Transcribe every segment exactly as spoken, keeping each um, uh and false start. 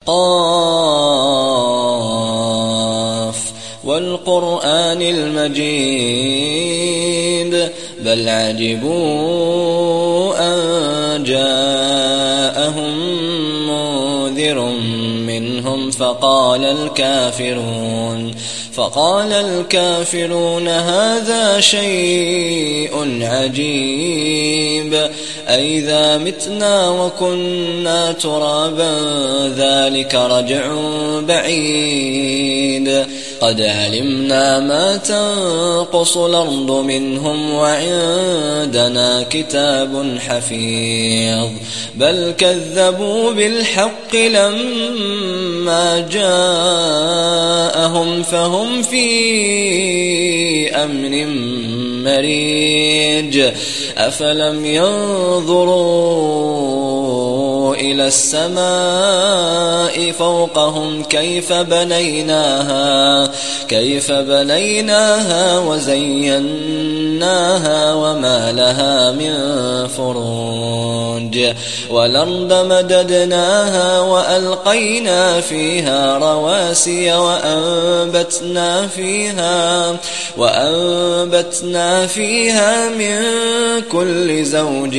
قاف والقرآن المجيد بل عجبوا أن جاءهم منذر منهم فقال الكافرون فقال الكافرون هذا شيء عجيب أئذا متنا وكنا ترابا ذلك رجع بعيد قد علمنا ما تنقص الأرض منهم وعندنا كتاب حفيظ بل كذبوا بالحق لما جاءهم فهم في أمر مريج أفلم ينظروا إلى السماء فوقهم كيف بنيناها كيف بنيناها وزيناها وما لها من فروج والأرض مددناها وألقينا فيها رواسي وأنبتنا فيها وأنبتنا فيها من كل زوج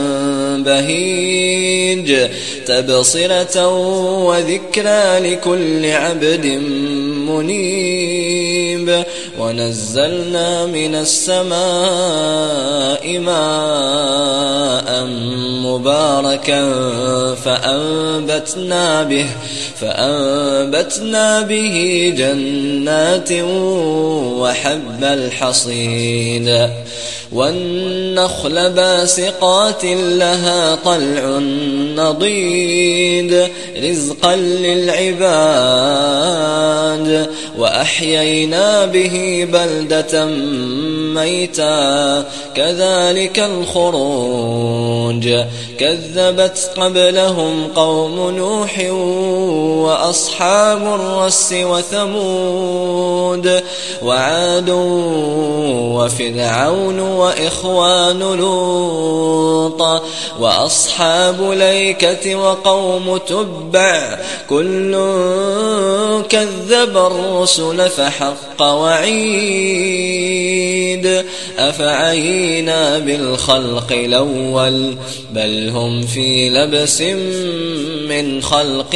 بهيج تبصرة وذكرى لكل عبد منيب ونزلنا من السماء ماء مباركا فأنبتنا به فأنبتنا به جنات وحب الحصيد والنخل باسقات لها طلع نضيد رزقا للعباد وأحيينا به بلدة ميتا كذلك الخروج كذبت قبلهم قوم نوح وأصحاب الرس وثمود وعاد وفرعون وإخوان لوط وأصحاب الأيكة وقوم تبع كل كذب الرسل فحق وعيد أفعينا بالخلق الأول بل هم في لبس من خلق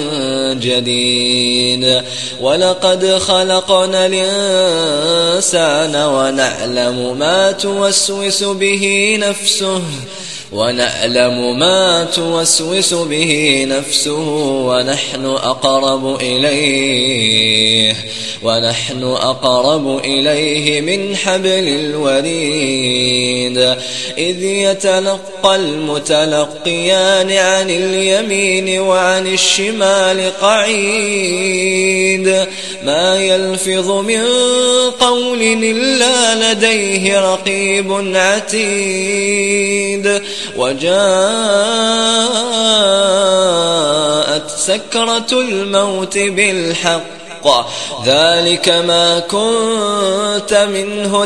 جديد ولقد خلقنا الإنسان ونعلم ما توسوس به نفسه ونعلم ما توسوس به نفسه ونحن أقرب إليه ونحن أقرب إليه من حبل الوريد إذ يتلقى المتلقيان عن اليمين وعن الشمال قعيد ما يلفظ من قول إلا لديه رقيب عتيد وجاءت سكرة الموت بالحق ذلك ما كنت منه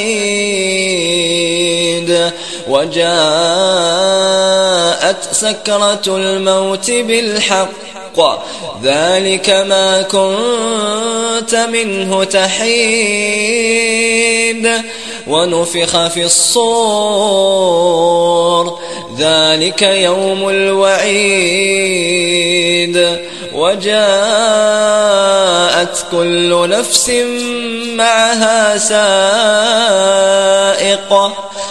تحيد وجاءت سكرة الموت بالحق ذلك ما كنت منه تحيد ونفخ في الصور ذلك يوم الوعيد وجاءت كل نفس معها سائق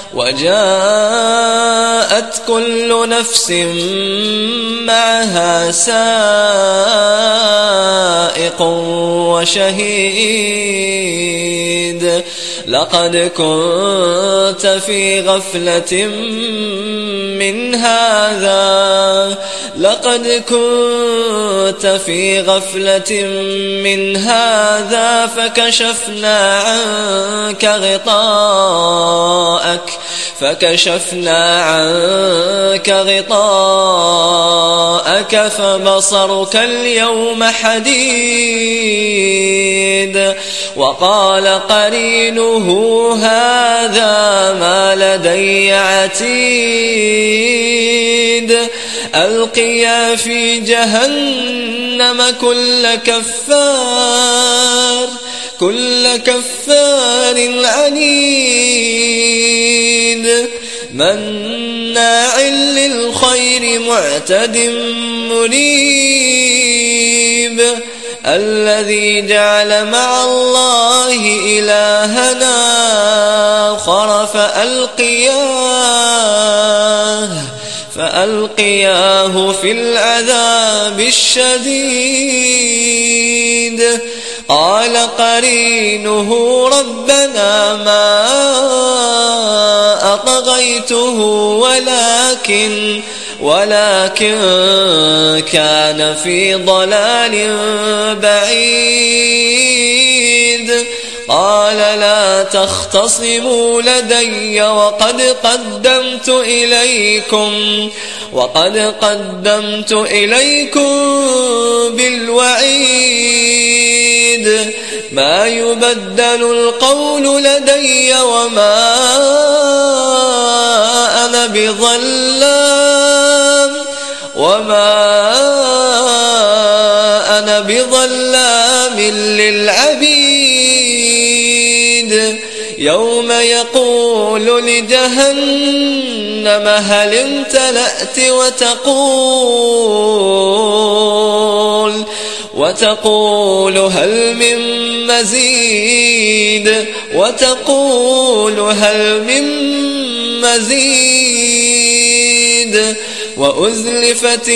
وجاءت كل نفس معها سائق وشهيد لقد كنت في غفلة من هذا لقد كنت في غفلة من هذا فكشفنا عنك غطاءك فكشفنا عنك غطاءك فبصرك اليوم حديد وقال قرينه هذا ما لدي عتيد ألقيا في جهنم كل كفار كل كفار عنيد مناع للخير معتد مريب الذي جعل مع الله إلهنا آخر فألقياه فألقياه في العذاب الشديد قال قرينه ربنا ما أطغيته ولكن ولكن كان في ضلال بعيد قال لا تختصموا لدي وقد قدمت إليكم وقد قدمت إليكم بالوعيد ما يبدل القول لدي وما أنا بظلام وما أنا بظلام للعبيد يوم يقول لجهنم هل امتلأت وتقول وتقول هل من مزيد وتقول هل من مزيد وأزلفت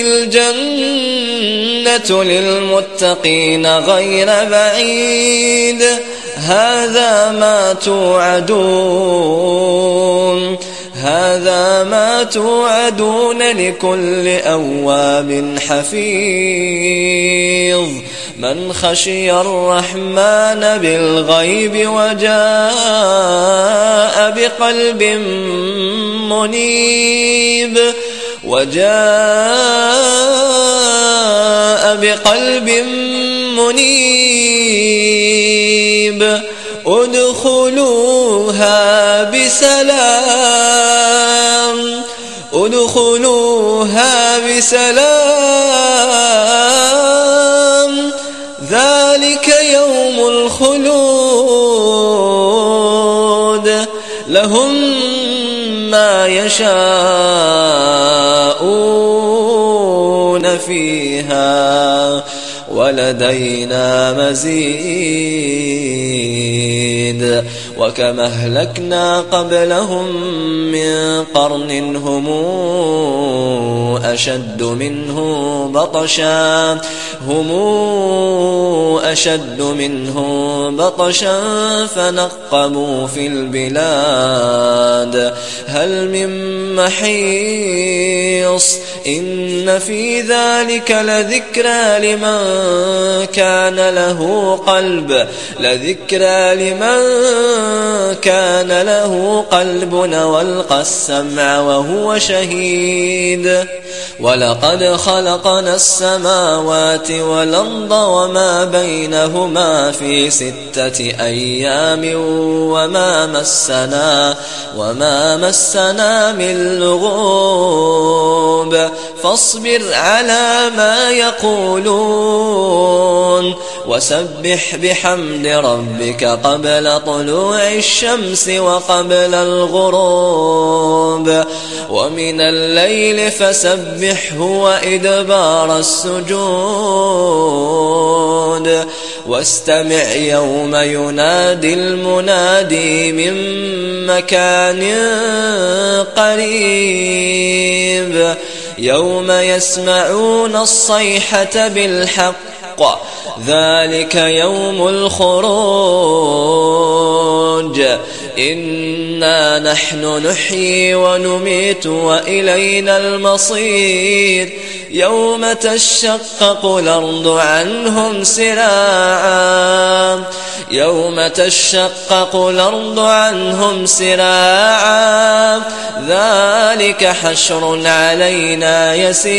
الجنة للمتقين غير بعيد هذا ما توعدون هذا ما توعدون لكل أواب حفيظ من خشي الرحمن بالغيب وجاء بقلب منيب وجاء بقلب منيب ادخلوها بسلام ادخلوها بسلام ذلك يوم الخلود لهم ما يشاءون فيها ولدينا مزيد وكما أهلكنا قبلهم من قرن هم أشد منه بطشا هم أشد منه بطشا فنقبوا في البلاد هل من محيص إن في ذلك لذكرى لمن كان له قلب لذكرى لمن كان له قلب والقى السمع وهو شهيد ولقد خلقنا السماوات والأرض وما بينهما في ستة أيام وما مسنا وما مسنا من لغوب فاصبر على ما يقولون وسبح بحمد ربك قبل طلوع الشمس وقبل الغروب ومن الليل فسبحه وإدبار السجود واستمع يوم ينادي المنادي من مكان قريب يوم يسمعون الصيحة بالحق ذلك يوم الخروج إنا نحن نحيي ونميت وإلينا المصير يوم تشقق الأرض عنهم سراعا يوم تشقق الأرض عنهم سراعا ذلك حشر علينا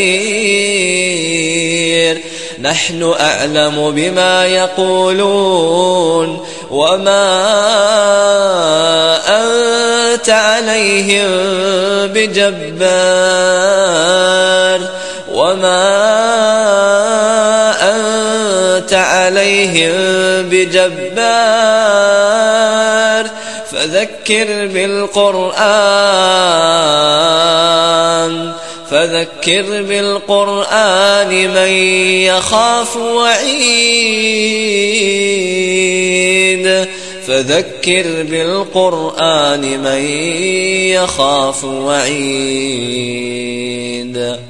يسير نحن أعلم بما يقولون وما أنت عليهم بجبار وما أنت عليهم بجبار فذكر بالقرآن فذكر بالقرآن من يخاف وعيد فذكر بالقرآن من يخاف وعيد